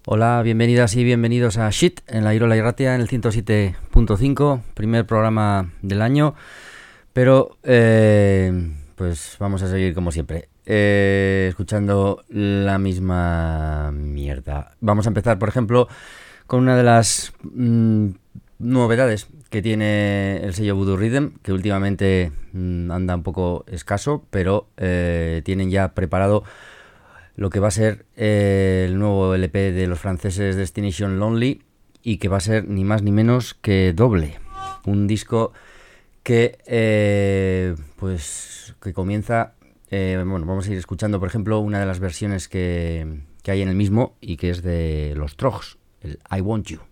Hola, bienvenidas y bienvenidos a Shit en la Irola y Ratia en el 107.5, primer programa del año, pero pues vamos a seguir como siempre, escuchando la misma mierda. Vamos a empezar, por ejemplo, con una de las novedades que tiene el sello Voodoo Rhythm, que últimamente anda un poco escaso, pero tienen ya preparado lo que va a ser el nuevo LP de los franceses Destination Lonely, y que va a ser ni más ni menos que doble. Un disco que pues que comienza, bueno, vamos a ir escuchando, por ejemplo, una de las versiones que hay en el mismo, y que es de los Trogs, el I Want You.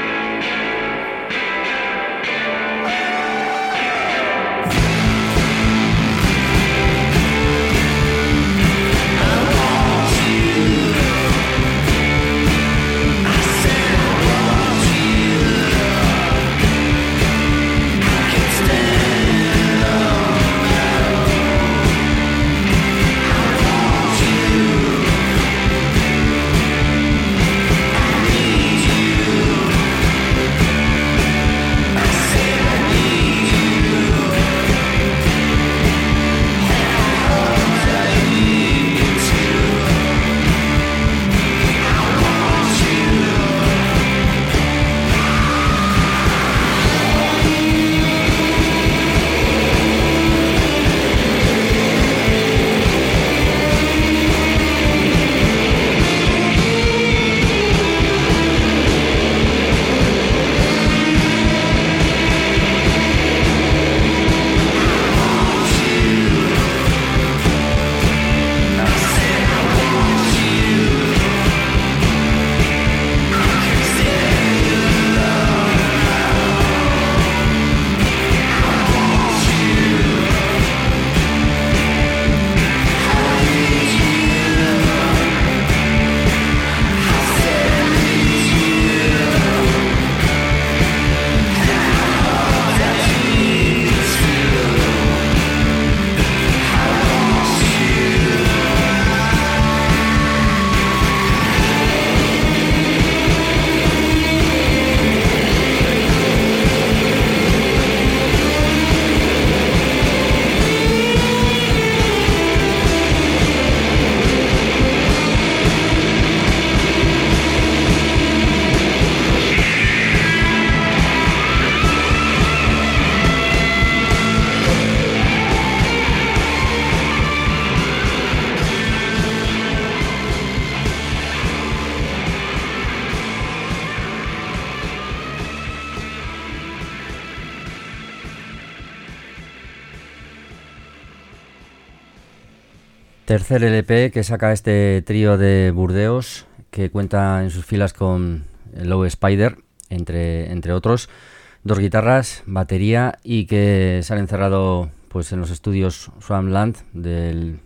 Tercer LP que saca este trío de Burdeos, que cuenta en sus filas con Low Spider, entre otros, dos guitarras, batería, y que se han encerrado pues en los estudios Swampland de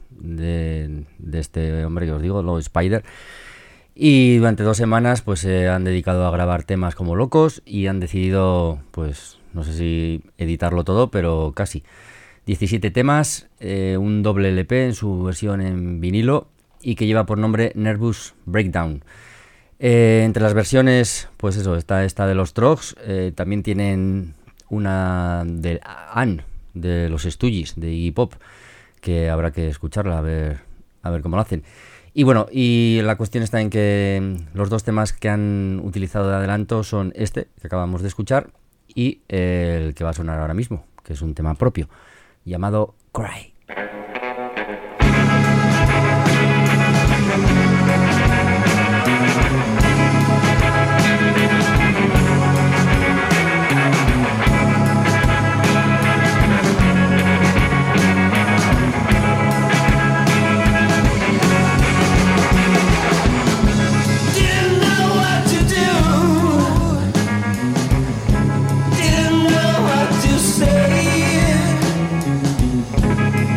este hombre que os digo, Low Spider, y durante 2 semanas pues se han dedicado a grabar temas como locos, y han decidido, pues no sé si editarlo todo, pero casi 17 temas, un doble LP en su versión en vinilo, y que lleva por nombre Nervous Breakdown. Entre las versiones, pues eso, está esta de los Trogs, también tienen una de Anne, de los Stooges, de Iggy Pop, que habrá que escucharla, a ver cómo lo hacen. Y bueno, y la cuestión está en que los 2 temas que han utilizado de adelanto son este, que acabamos de escuchar, y el que va a sonar ahora mismo, que es un tema propio, llamado Cry. Didn't know what to say.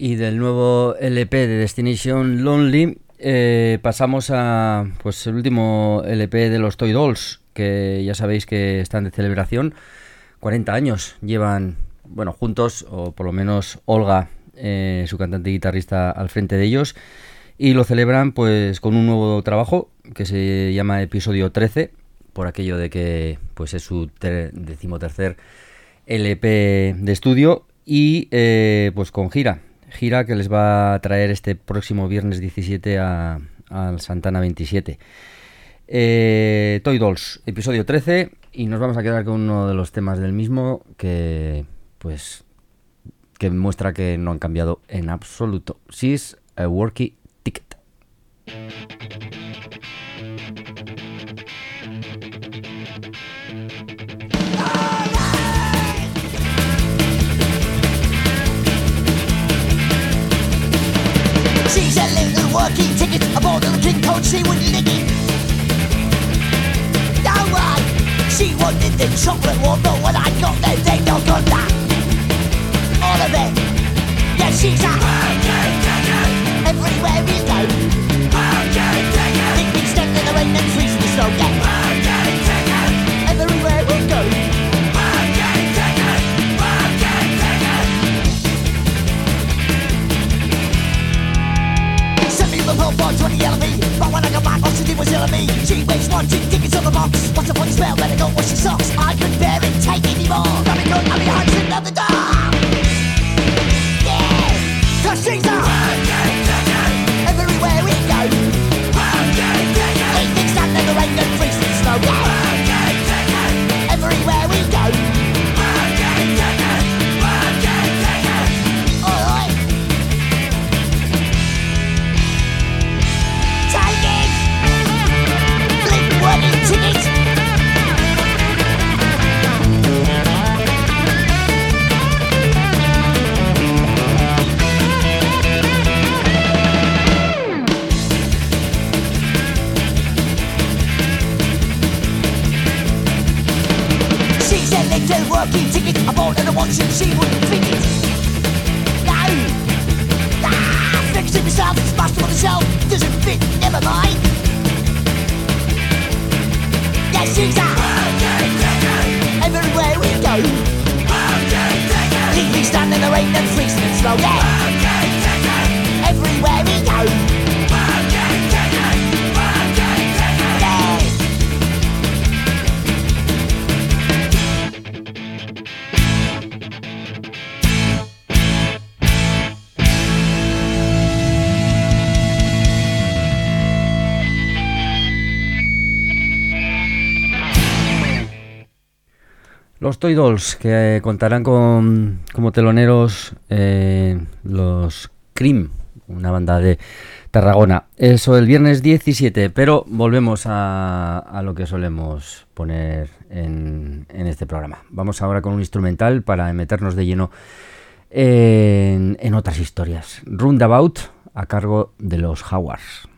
Y del nuevo LP de Destination Lonely pasamos a pues el último LP de los Toy Dolls, que ya sabéis que están de celebración. 40 años llevan, bueno, juntos, o por lo menos Olga, su cantante y guitarrista, al frente de ellos, y lo celebran pues con un nuevo trabajo que se llama Episodio 13, por aquello de que pues es su 13º LP de estudio, y pues con gira que les va a traer este próximo viernes 17 al Santana 27. Toy Dolls, episodio 13, y nos vamos a quedar con uno de los temas del mismo que muestra que no han cambiado en absoluto. She's a Worky Ticket. She's a little working ticket aboard the King Code, she wouldn't lick it. No way, she wanted the chocolate one, but when I got there, they don't got that. All of it, yeah, she's a working ticket. Everywhere we go, working ticket. Big big step in the rain and freeze in the snow, yeah. Working ticket. Everywhere we go, working ticket. Working ticket. The whole bar 20 LB, but when I got back, all she did was yell at me. She weighs 1, 2 tickets on the box. What's the funny spell? Better go wash your socks. I couldn't bear it, take anymore. Grab it, go, I'll be hunting at the door. Yeah, cause she's a working ticket. Everywhere we go, working ticket. Ain't big stand in the rain and freeze in the snow. Yeah, working ticket. Everywhere we go, working ticket. Working ticket. Alright. Working ticket. She's a little working ticket. I bought her a watch and she wouldn't fit it. No. Fixed it myself, smashed it on the shelf. Doesn't fit, never mind. She's a working ticket. Everywhere we go, working ticket. Leave me stand in the rain and freezing and snow, yeah. Working ticket. Everywhere we go, working ticket. Working ticket. Yeah. Los Toy Dolls, que contarán como teloneros los Cream, una banda de Tarragona. Eso el viernes 17, pero volvemos a lo que solemos poner en este programa. Vamos ahora con un instrumental para meternos de lleno en otras historias. Roundabout, a cargo de los Howards.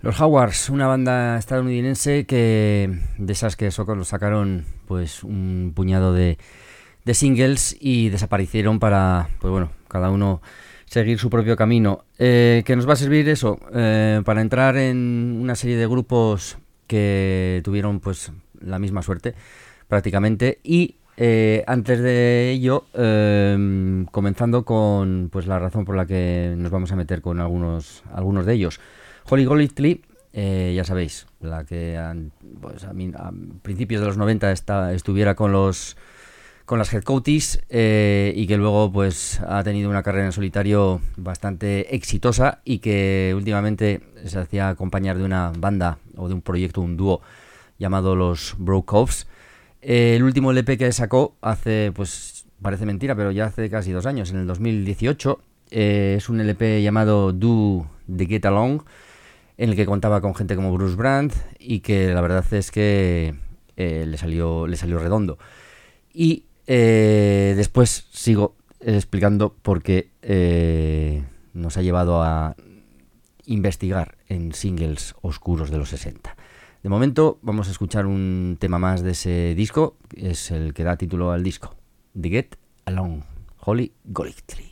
Los Howards, una banda estadounidense que de esas que sacaron pues un puñado de singles y desaparecieron para, pues bueno, cada uno seguir su propio camino. Que nos va a servir eso para entrar en una serie de grupos que tuvieron pues la misma suerte prácticamente. Y antes de ello, comenzando con pues la razón por la que nos vamos a meter con algunos de ellos. Holly Golightly, ya sabéis, la que pues a principios de los 90 estuviera con las Headcoaties y que luego pues ha tenido una carrera en solitario bastante exitosa y que últimamente se hacía acompañar de una banda o de un proyecto, un dúo llamado los Brokovs. El último LP que sacó hace, pues parece mentira, pero ya hace casi 2 años, en el 2018, es un LP llamado Do the Get Along, en el que contaba con gente como Bruce Brand y que la verdad es que le salió redondo. Y después sigo explicando por qué nos ha llevado a investigar en singles oscuros de los 60. De momento vamos a escuchar un tema más de ese disco, es el que da título al disco, The Get Along, Holly Golightly.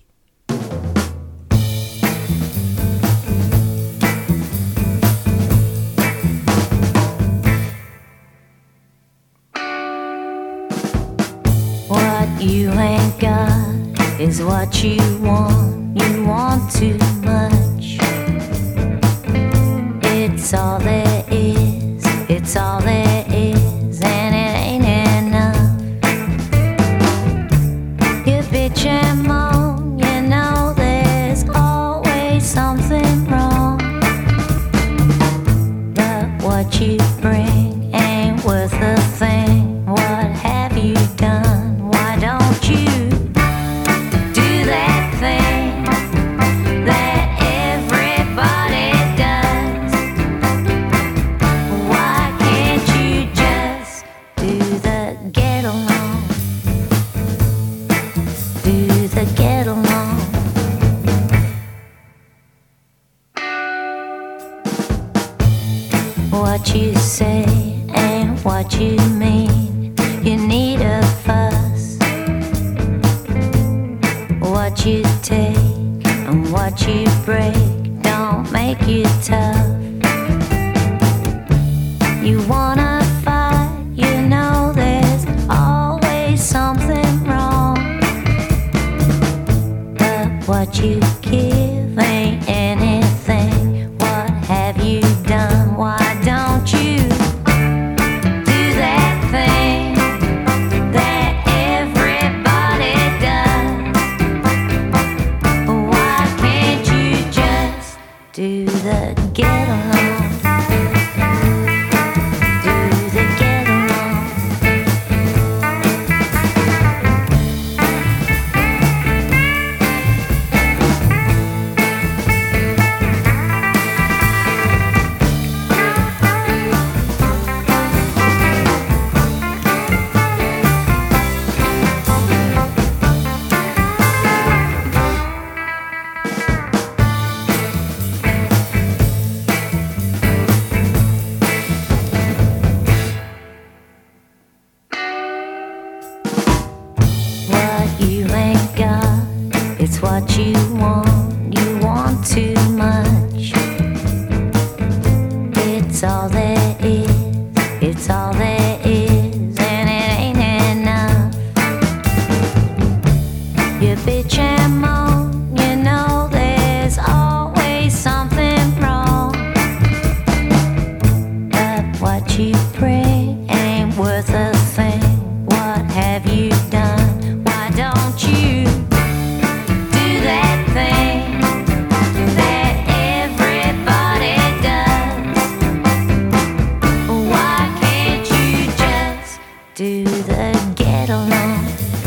You ain't got is what you want too much. It's all there is, it's all there is, and it ain't enough. You bitch and moan, you know there's always something wrong. But what you bring ain't worth a thing. What have you done? Don't you do that thing that everybody does? Why can't you just do the get along? Do the get along. What you say ain't what you mean. You need a fuss. What you take and what you break don't make you tough. You wanna fight, you know there's always something wrong. But what you give ain't anything. What have you done? Why don't you do that thing that everybody does? Why can't you just do the get along? Do the get along. What you ain't got, it's what you want too much. It's all there is, it's all there is, and it ain't enough. You bitch and moan, you know there's always something wrong. But what you bring ain't worth a thing. What have you done? Why don't you do that thing that everybody does? Why can't you just do the get along?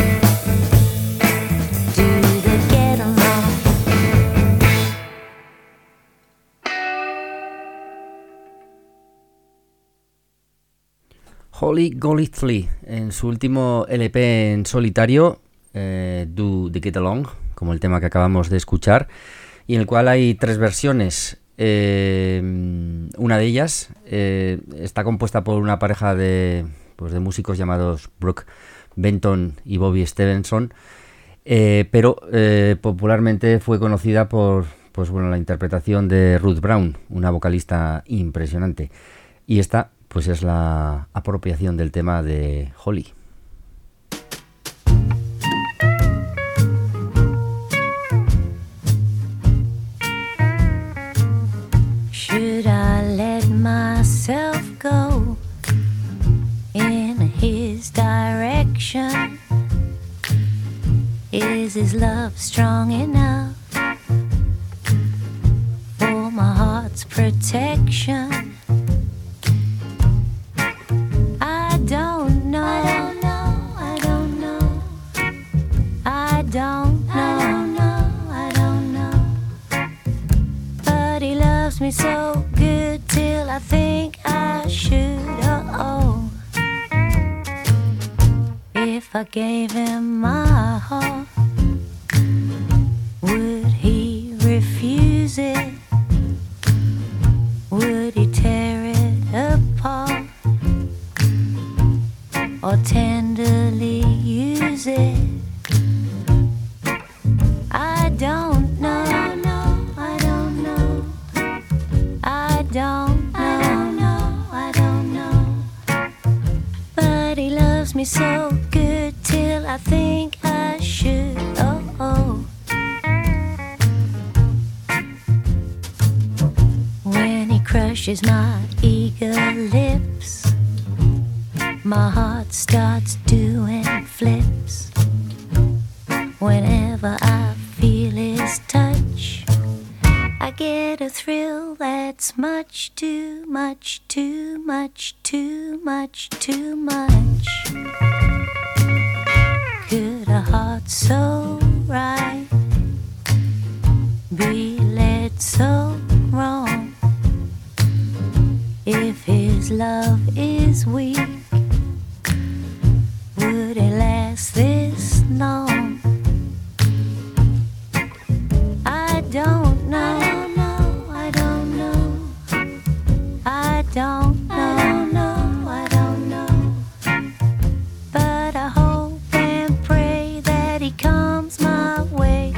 Do the get along. Holly Golightly, en su último LP en solitario, Do the Get Along, como el tema que acabamos de escuchar, y en el cual hay 3 versiones. Una de ellas está compuesta por una pareja de músicos llamados Brooke Benton y Bobby Stevenson, pero popularmente fue conocida por la interpretación de Ruth Brown, una vocalista impresionante. Y esta pues es la apropiación del tema de Holly. Should I let myself go in his direction? Is his love strong enough for my heart's protection? I don't know. I don't know. I don't know. But he loves me so good till I think I should. If I gave him my heart, would he refuse it? Would he tear it apart or tenderly use it? I don't know. I don't know. I don't know. But he loves me so good till I think I should. When he crushes my eager lips, my heart starts doing flips. Whenever I feel his touch, I get a thrill that's much too much, too much, too much, too much. Could a heart so right be led so wrong? If his love is weak, would it last this long? I don't know. I don't know. I don't know. But I hope and pray that he comes my way.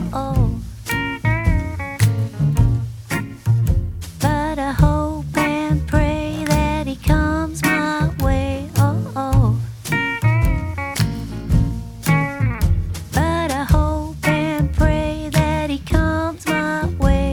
But I hope and pray that he comes my way. But I hope and pray that he comes my way.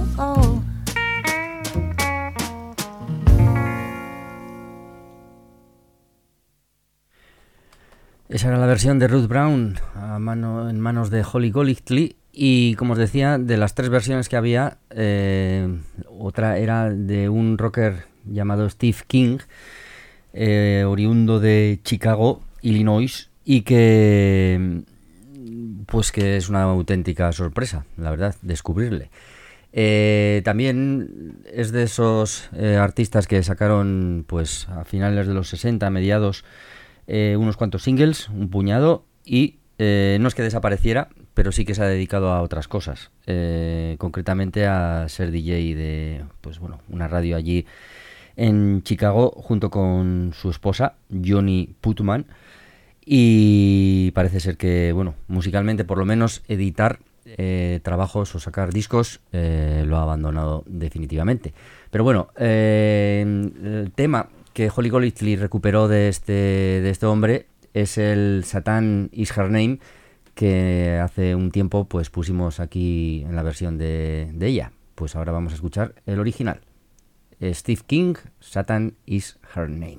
Esa era la versión de Ruth Brown en manos de Holly Golightly. Y como os decía, de las tres versiones que había, otra era de un rocker llamado Steve King, oriundo de Chicago, Illinois, y que es una auténtica sorpresa, la verdad, descubrirle. También es de esos artistas que sacaron pues a finales de los 60, mediados, unos cuantos singles, un puñado, y no es que desapareciera, pero sí que se ha dedicado a otras cosas, concretamente a ser DJ de una radio allí en Chicago junto con su esposa Johnny Putman, y parece ser que musicalmente, por lo menos editar trabajos o sacar discos, lo ha abandonado definitivamente. Pero el tema que Holly Golightly recuperó de este hombre es el Satan Is Her Name, que hace un tiempo pues pusimos aquí en la versión de ella. Pues ahora vamos a escuchar el original. Steve King, Satan Is Her Name.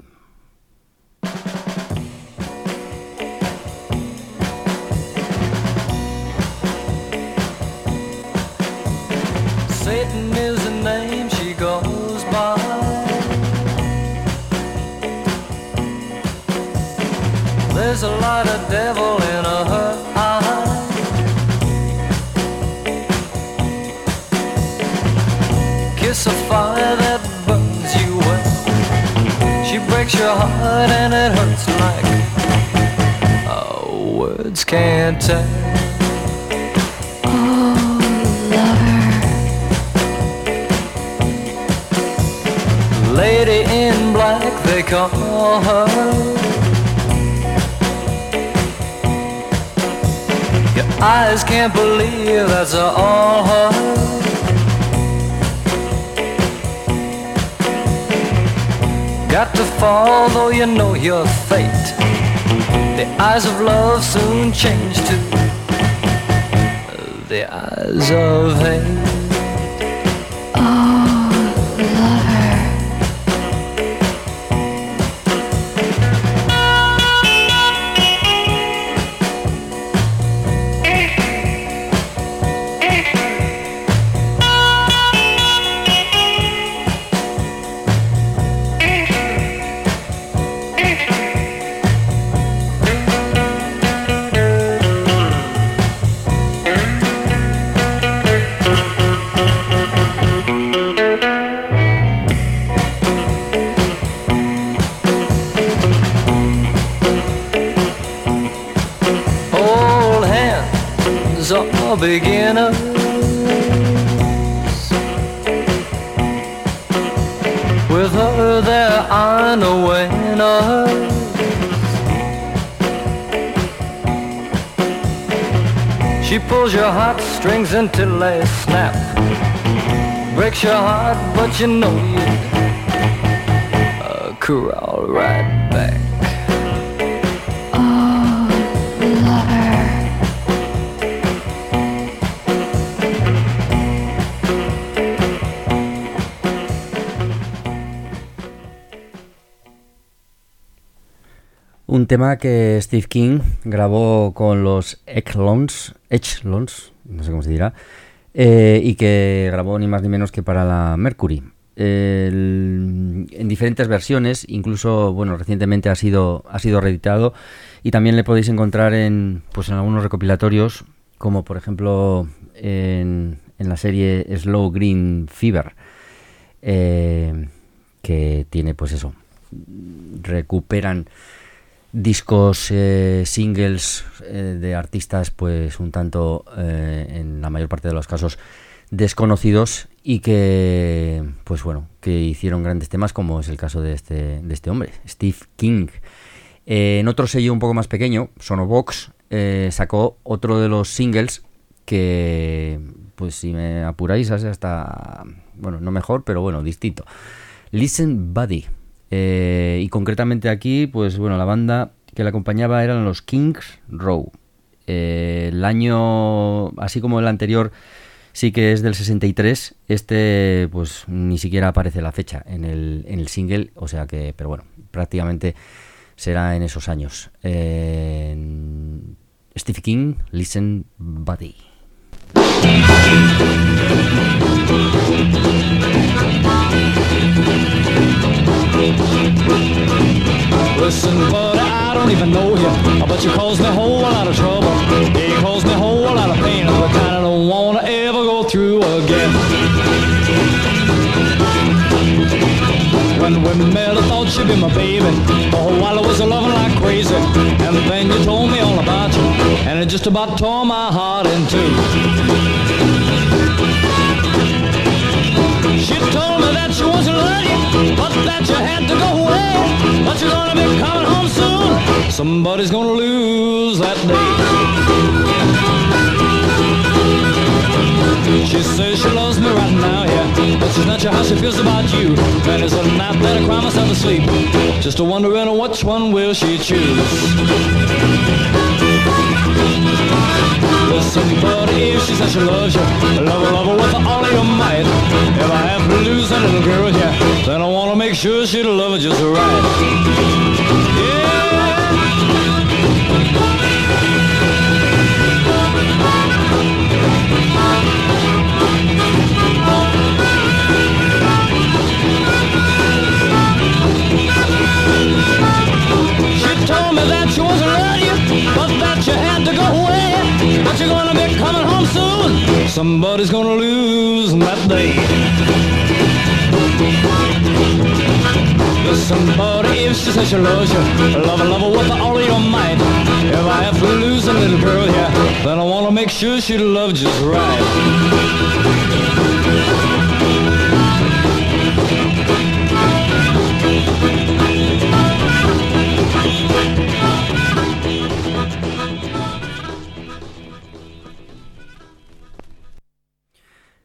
Satan is the name she goes by. There's a lot of devil in her eye. Kiss a fire that burns you well. She breaks your heart and it hurts like words can't tell. Oh, lover, lady in black, they call her. Your eyes can't believe that's all her. Got to fall though you know your fate. The eyes of love soon change to the eyes of hate. Beginners, with her there are no winners. She pulls your heartstrings until they snap, breaks your heart, but you know you'd crawl right back. Un tema que Steve King grabó con los Echelons, no sé cómo se dirá, y que grabó ni más ni menos que para la Mercury. En diferentes versiones, incluso bueno, recientemente ha sido reeditado, y también le podéis encontrar en algunos recopilatorios, como por ejemplo en la serie Slow Green Fever, que tiene pues eso, recuperan discos, singles de artistas pues un tanto, en la mayor parte de los casos, desconocidos, y que pues bueno, que hicieron grandes temas, como es el caso de este hombre, Steve King. En otro sello un poco más pequeño, Sonobox, sacó otro de los singles que, pues si me apuráis, hace hasta, bueno, no mejor, pero bueno, distinto. Listen Buddy. Y concretamente aquí, pues bueno, la banda que la acompañaba eran los Kings Row. El año, así como el anterior, sí que es del 63. Este, pues ni siquiera aparece la fecha en el single, o sea que, pero bueno, prácticamente será en esos años. Steve King, Listen Buddy. Listen, buddy, I don't even know you, but you cause me a whole lot of trouble. You cause me a whole lot of pain, the kind I don't wanna ever go through again. When we met, I thought you'd be my baby. For a while I was loving like crazy, and then you told me all about you, and it just about tore my heart in two. She told me that she wasn't ready, but that you had to go away. But you're gonna be coming home soon. Somebody's gonna lose that day. She says she loves me right now, yeah, but she's not sure how she feels about you. And it's a night that I cry myself to sleep, just wondering which one will she choose. Listen, buddy, if she says she loves you, love her with all of your might. If I have to lose that little girl, yeah, then I wanna make sure she'll love her just right. Yeah. She told me that she wasn't ready, but that you had to go away. But you're gonna be coming home soon. Somebody's gonna lose that day. Somebody, if she says she loves you, love her with all of your might. If I have to lose a little girl, yeah, then I wanna make sure she loves just right.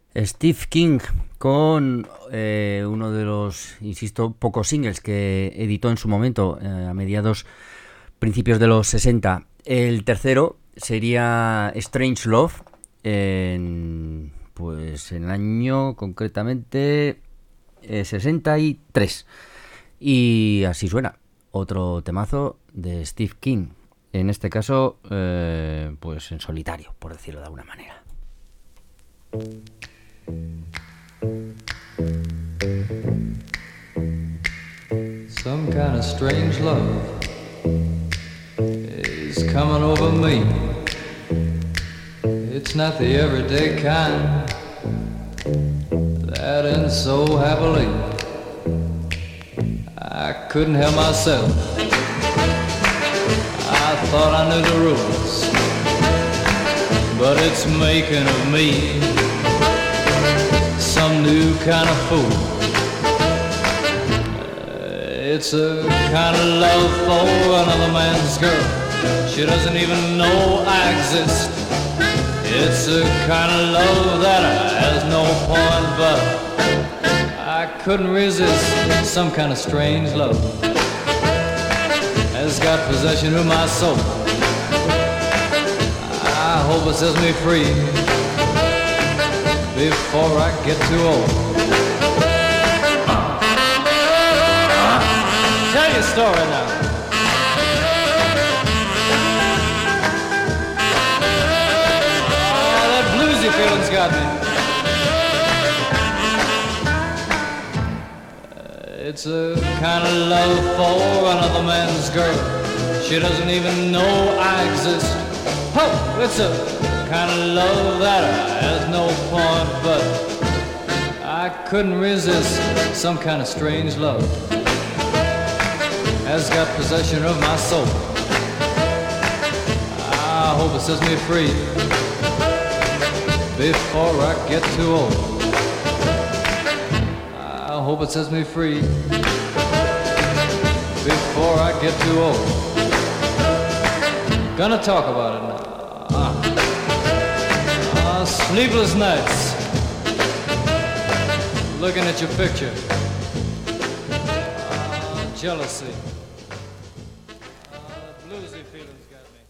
Steve King con uno de los, insisto, pocos singles que editó en su momento, a principios de los 60. El tercero sería Strange Love, pues en el año concretamente 63. Y así suena, otro temazo de Steve King, en este caso pues en solitario, por decirlo de alguna manera. Some kind of strange love is coming over me. It's not the everyday kind that ends so happily. I couldn't help myself. I thought I knew the rules, but it's making of me some new kind of fool. It's a kind of love for another man's girl. She doesn't even know I exist. It's a kind of love that has no point, but I couldn't resist. Some kind of strange love has got possession of my soul. I hope it sets me free before I get too old. Tell your story now. Oh, that bluesy feeling's got me. It's a kind of love for another man's girl. She doesn't even know I exist. Oh, it's a kind of love that has no point, but I couldn't resist. Some kind of strange love has got possession of my soul. I hope it sets me free before I get too old. I hope it sets me free before I get too old. Gonna talk about it now. Sleepless nights, looking at your picture. Jealousy. Bluesy feelings got me.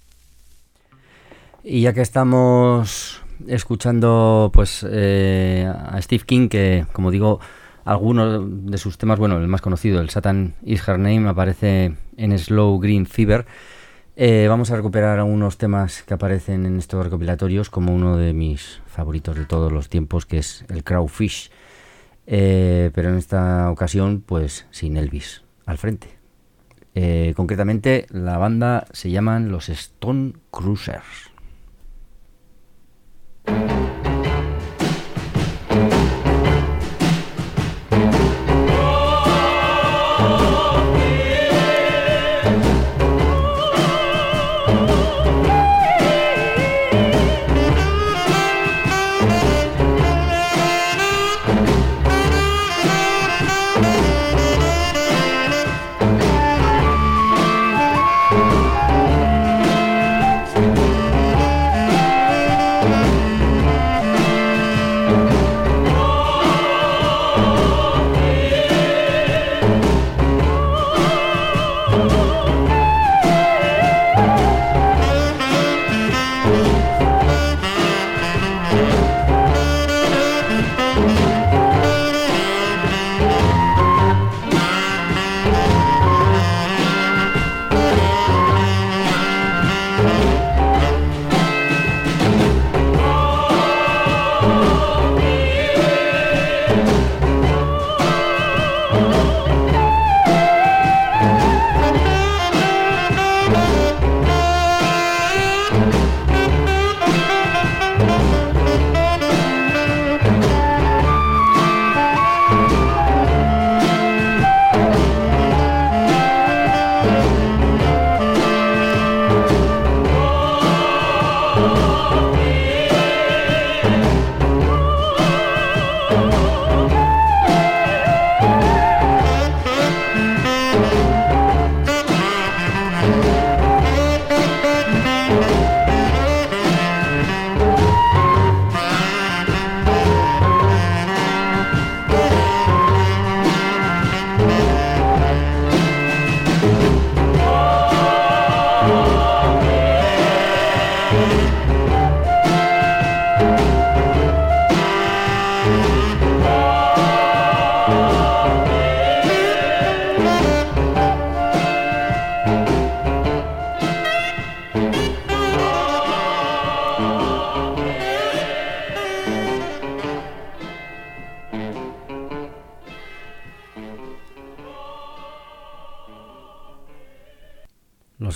Y ya que estamos escuchando pues a Steve King, que como digo, algunos de sus temas, bueno, el más conocido, el Satan Is Her Name, aparece en Slow Green Fever. Vamos a recuperar algunos temas que aparecen en estos recopilatorios, como uno de mis favoritos de todos los tiempos, que es el Crawfish, pero en esta ocasión pues sin Elvis al frente. Concretamente la banda se llaman los Stone Cruisers.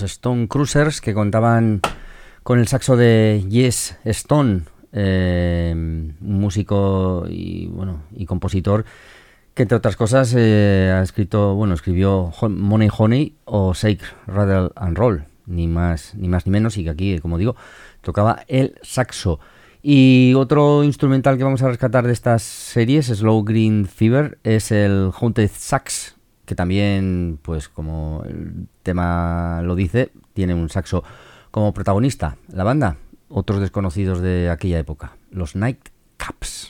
Stone Cruisers, que contaban con el saxo de Jess Stone, un músico y compositor que entre otras cosas escribió Money Honey o Shake, Rattle and Roll, ni más ni menos, y que aquí, como digo, tocaba el saxo. Y otro instrumental que vamos a rescatar de estas series, Slow Green Fever, es el Haunted Sax, que también, pues como el tema lo dice, tiene un saxo como protagonista. La banda, otros desconocidos de aquella época, los Nightcaps.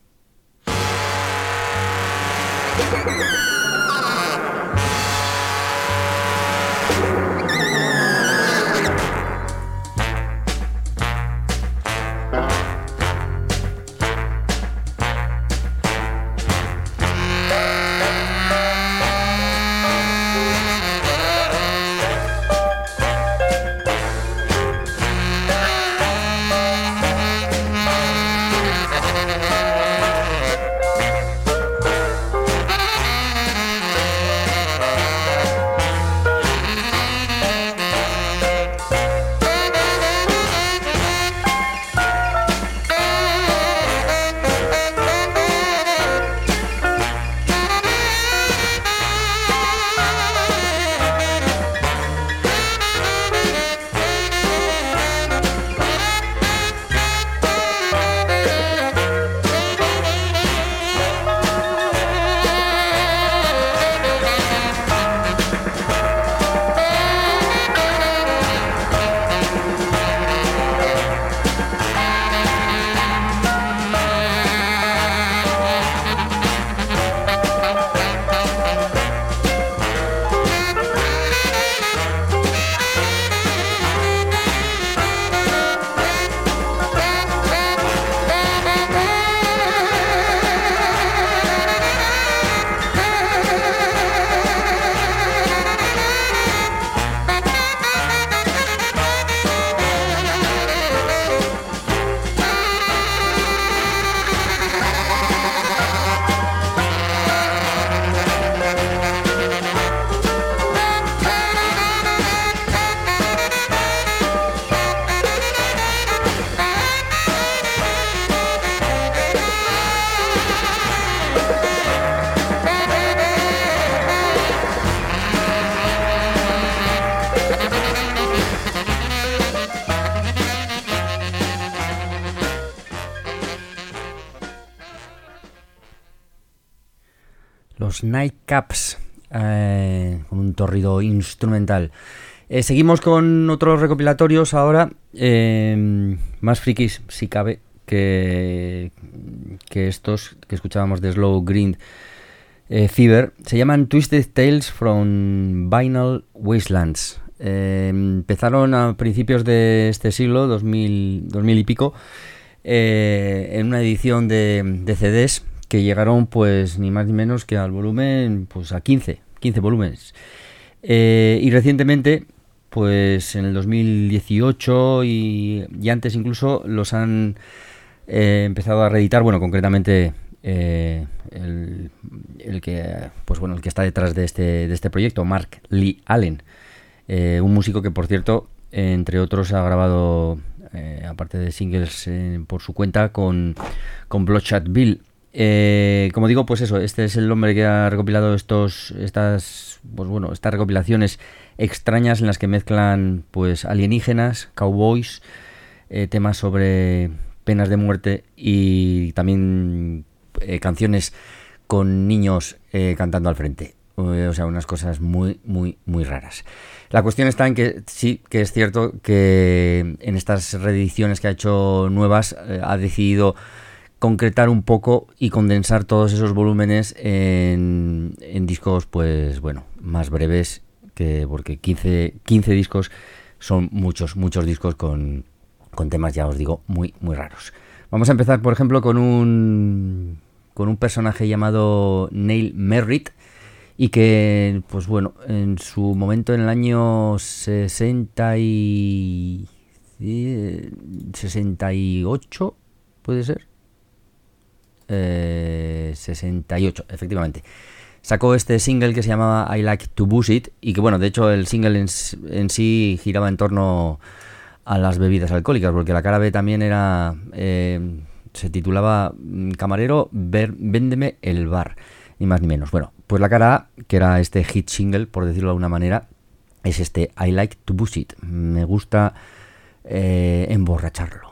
Los Nightcaps, con un torrido instrumental. Seguimos con otros recopilatorios ahora, más frikis si cabe que estos que escuchábamos de Slow Green Fever. Se llaman Twisted Tales from Vinyl Wastelands. Empezaron a principios de este siglo, 2000 y pico, en una edición de CDs que llegaron pues ni más ni menos que al volumen, pues a 15 volúmenes. Y recientemente, pues en el 2018 y antes incluso, los han empezado a reeditar. Bueno, concretamente el que está detrás de este proyecto, Mark Lee Allen, un músico que, por cierto, entre otros ha grabado, aparte de singles por su cuenta, con Bloodshot Bill. Como digo, pues eso, este es el hombre que ha recopilado estas recopilaciones extrañas en las que mezclan pues alienígenas, cowboys, temas sobre penas de muerte y también canciones con niños cantando al frente. O sea, unas cosas muy, muy, muy raras. La cuestión está en que sí que es cierto que en estas reediciones que ha hecho nuevas ha decidido concretar un poco y condensar todos esos volúmenes en discos, pues bueno, más breves, porque 15 discos son muchos discos con temas, ya os digo, muy, muy raros. Vamos a empezar, por ejemplo, con un personaje llamado Neil Merritt, y que, pues bueno, en su momento, en el año 68, ¿puede ser? 68, efectivamente. sacó este single que se llamaba I Like to Booze It, y que bueno, de hecho el single en sí giraba en torno a las bebidas alcohólicas, porque la cara B también era, se titulaba Camarero, véndeme el bar, ni más ni menos. Bueno, pues la cara A, que era este hit single, por decirlo de alguna manera, es este I Like to Booze It. Me gusta emborracharlo.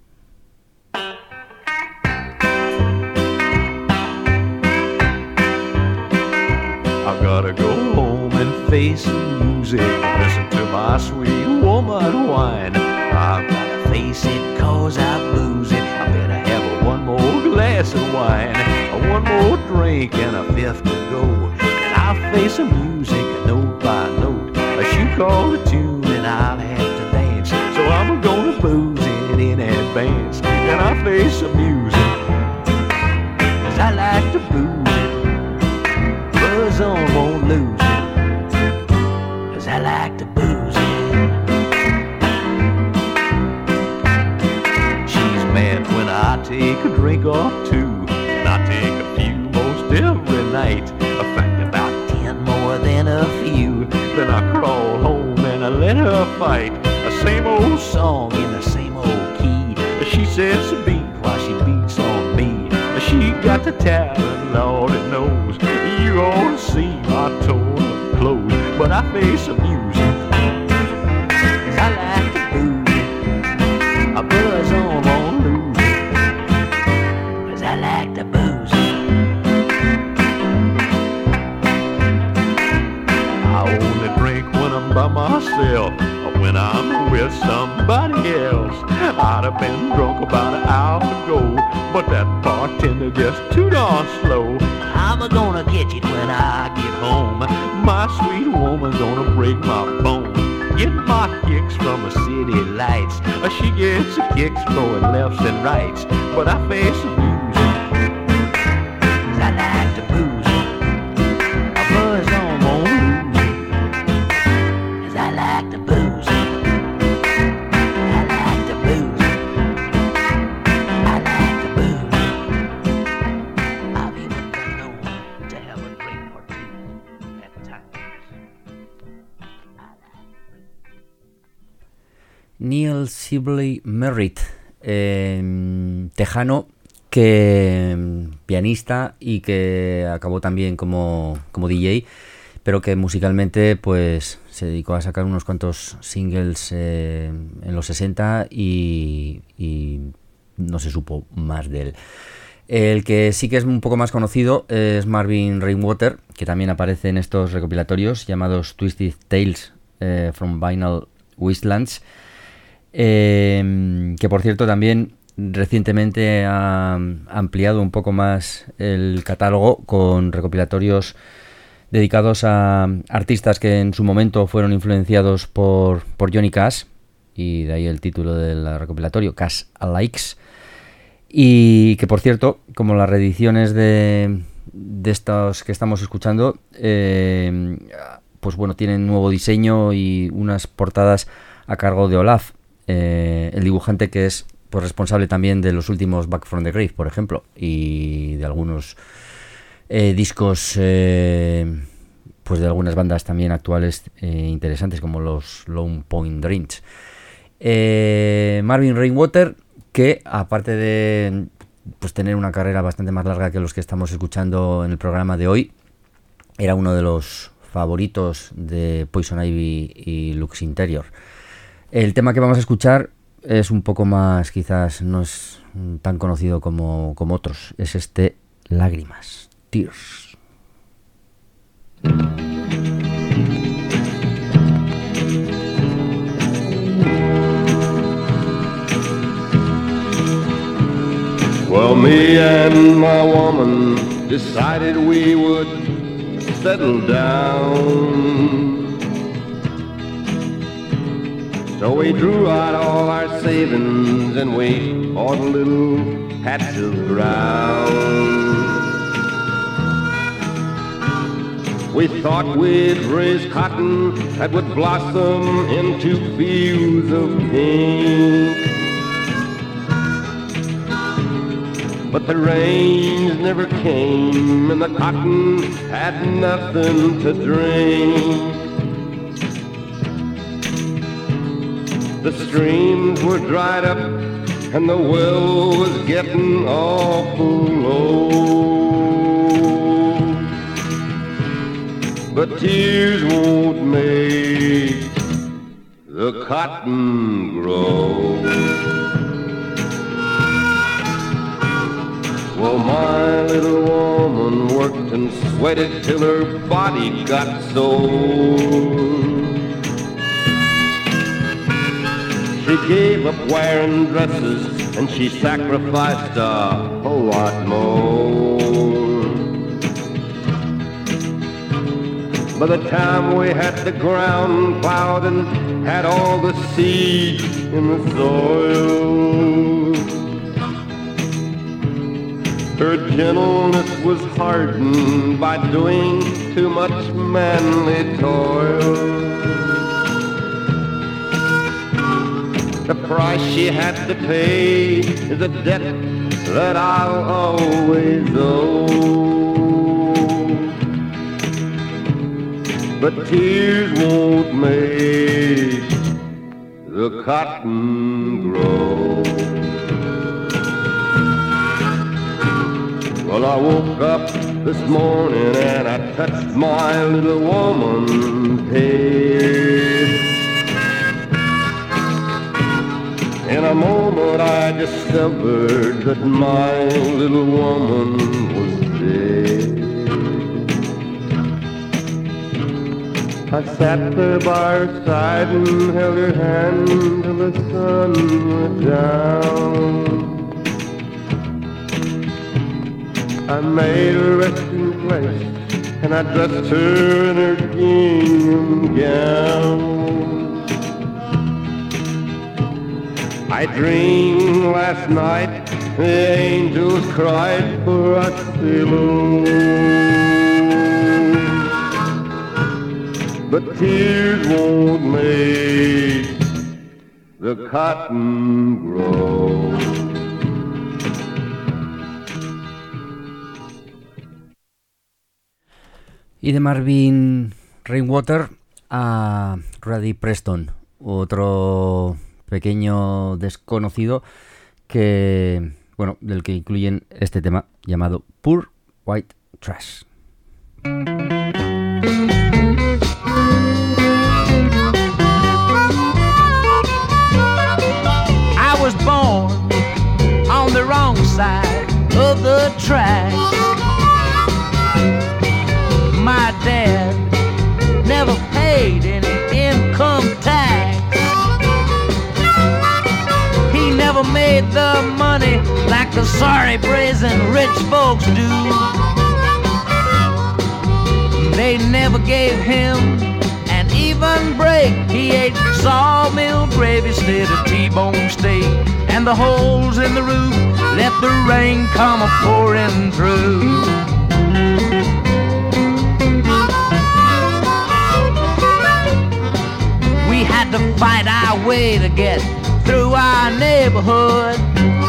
I gotta go home and face the music, listen to my sweet woman whine. I've gotta face it cause I booze it, I better have one more glass of wine, one more drink and a fifth to go, and I'll face the music note by note. She called a tune and I'll have to dance, so I'm gonna booze it in advance, and I'll face the music, cause I like to booze it, buzz on, won't lose it, cause I like to booze it. She's mad when I take a drink or two, and I take a few most every night, a fact about 10 more than a few. Then I crawl home and I let her fight, the same old song in the same old key. She says to beat while she beats on me. She got the talent, Lord it knows. You ought to see my torn up clothes, but I face the music, 'cause I like to booze it. I buzz on, won't lose it, 'cause I like to booze it. I only drink when I'm by myself, or when I'm with somebody else. I'd have been drunk about an hour ago, but that bartender gets too darn slow. I'm gonna get it when I get home. My sweet woman's gonna break my bone. Get my kicks from the city lights. She gets the kicks going lefts and rights, but I face the music, 'cause I like to booze it. I buzz on, won't lose it, 'cause I like to booze it. I like to booze it. I like to booze it. I've even been known to have a drink or two at times. Neil Sibley Merritt, tejano, que pianista y que acabó también como DJ, pero que musicalmente pues se dedicó a sacar unos cuantos singles en los 60 y no se supo más de él. El que sí que es un poco más conocido es Marvin Rainwater, que también aparece en estos recopilatorios llamados Twisted Tales from Vinyl Wastelands, que por cierto también recientemente ha ampliado un poco más el catálogo con recopilatorios dedicados a artistas que en su momento fueron influenciados por Johnny Cash, y de ahí el título del recopilatorio, Cash Alikes, y que por cierto, como las reediciones de estos que estamos escuchando, pues bueno, tienen nuevo diseño y unas portadas a cargo de Olaf, el dibujante que es pues responsable también de los últimos Back from the Grave, por ejemplo, y de algunos discos pues de algunas bandas también actuales interesantes, como los Lone Point Dreams. Marvin Rainwater, que aparte de pues tener una carrera bastante más larga que los que estamos escuchando en el programa de hoy, era uno de los favoritos de Poison Ivy y Lux Interior. El tema que vamos a escuchar es un poco más, quizás no es tan conocido como otros, es este Lágrimas, Tears. Well, me and my woman decided we would settle down. So we drew out all our savings and we bought a little patch of ground. We thought we'd raise cotton that would blossom into fields of pink. But the rains never came and the cotton had nothing to drink. The streams were dried up and the well was getting awful low. But tears won't make the cotton grow. Well, my little woman worked and sweated till her body got sore. She gave up wearing dresses and she sacrificed a whole lot more. By the time we had the ground plowed and had all the seed in the soil, her gentleness was hardened by doing too much manly toil. The price she had to pay is a debt that I'll always owe. But tears won't make the cotton grow. Well, I woke up this morning and I touched my little woman's head. In a moment I discovered that my little woman was dead. I sat there by her side and held her hand till the sun went down. I made a resting place and I dressed her in her gingham gown. I dreamed last night the angels cried for us alone. But tears won't make the cotton grow. Y de Marvin Rainwater a Ruddy Preston, otro pequeño desconocido que, bueno, del que incluyen este tema llamado Poor White Trash. I was born on the wrong side of the tracks. My dad never paid any income tax. He never made the money like the sorry brazen rich folks do. They never gave him an even break. He ate sawmill gravy instead of T-bone steak. And the holes in the roof let the rain come a-pouring through. We had to fight our way to get through our neighborhood.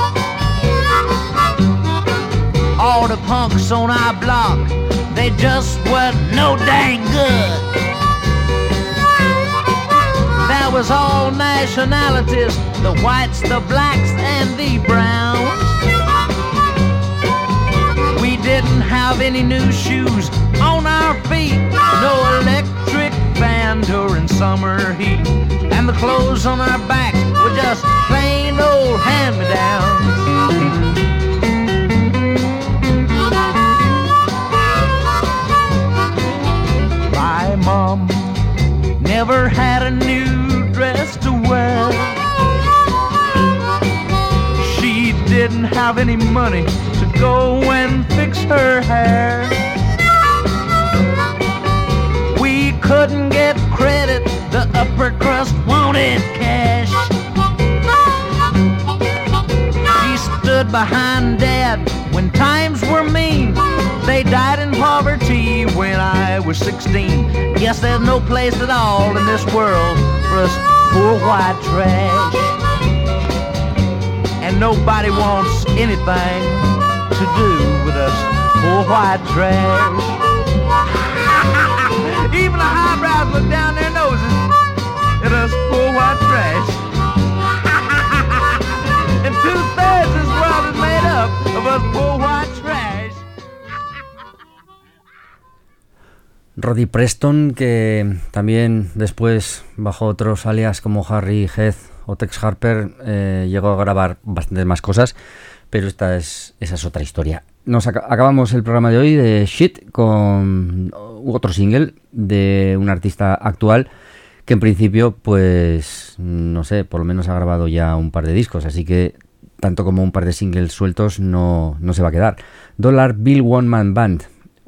All the punks on our block, they just weren't no dang good. There was all nationalities, the whites, the blacks, and the browns. We didn't have any new shoes on our feet, no electric fan during summer heat, and the clothes on our backs were just plain old hand-me-downs. My mom never had a new dress to wear. She didn't have any money to go and fix her hair. We couldn't get credit, the upper crust wanted cash. She stood behind Dad when times were mean. They died in poverty when I was 16. Guess there's no place at all in this world for us poor white trash. And nobody wants anything to do with us poor white trash. Even the highbrows look down their noses at us poor white trash. And 2/3 this world is made up of us poor white trash. Roddy Preston, que también después, bajo otros alias como Harry Heath o Tex Harper, llegó a grabar bastantes más cosas, pero esa es otra historia. Acabamos el programa de hoy de Shit con otro single de un artista actual que en principio, pues, no sé, por lo menos ha grabado ya un par de discos, así que tanto como un par de singles sueltos no se va a quedar. Dollar Bill One Man Band,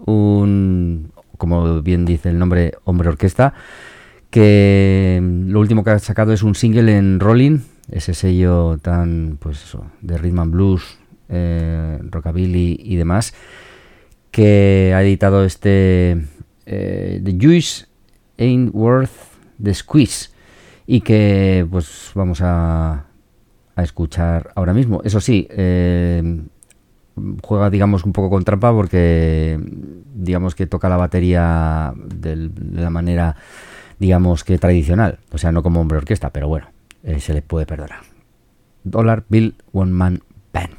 como bien dice el nombre, hombre orquesta, que lo último que ha sacado es un single en Rolling, ese sello tan, pues eso, de rhythm and blues, rockabilly y demás, que ha editado The Juice Ain't Worth the Squeeze, y que pues vamos a escuchar ahora mismo. Eso sí, juega, digamos, un poco con trampa porque, digamos, que toca la batería de la manera, digamos, que tradicional, o sea, no como hombre orquesta, pero bueno, se le puede perdonar. Dollar Bill One Man Band.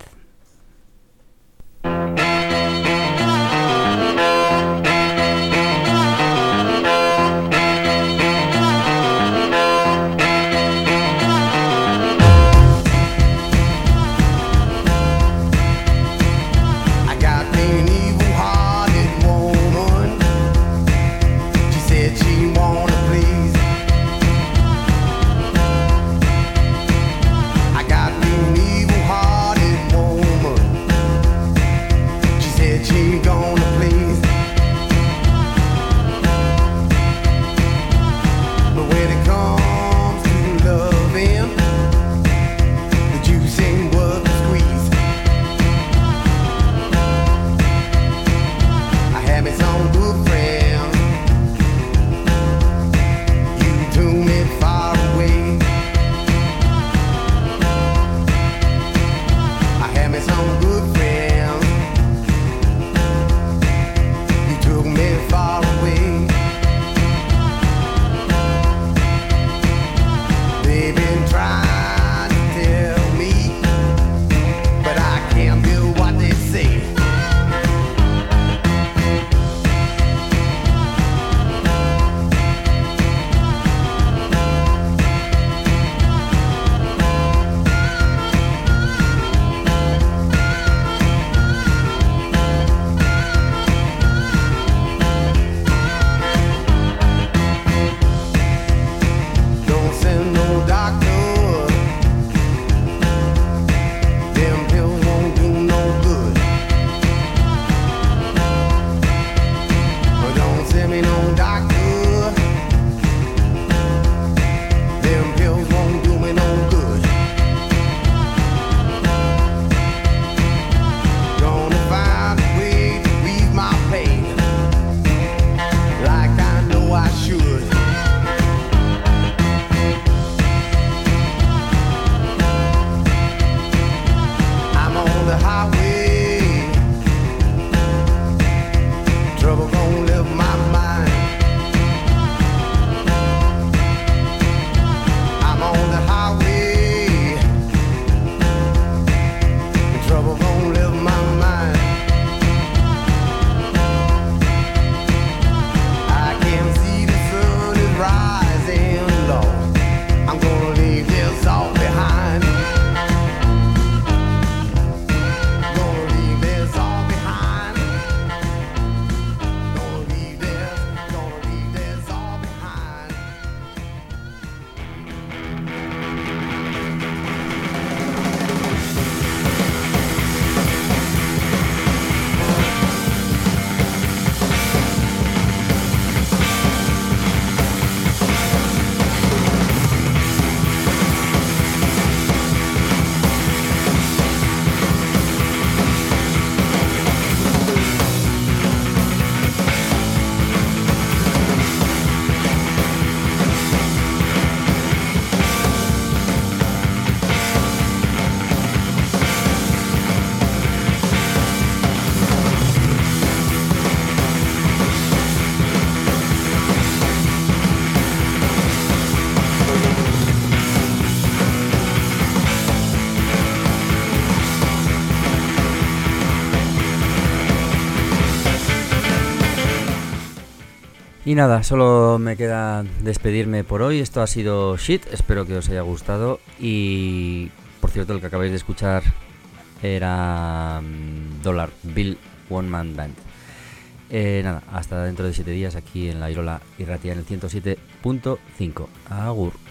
Y nada, solo me queda despedirme por hoy. Esto ha sido Shit, espero que os haya gustado. Y por cierto, el que acabáis de escuchar era Dollar Bill One Man Band. Nada, hasta dentro de 7 días aquí en la Irola Irratia en el 107.5. Agur.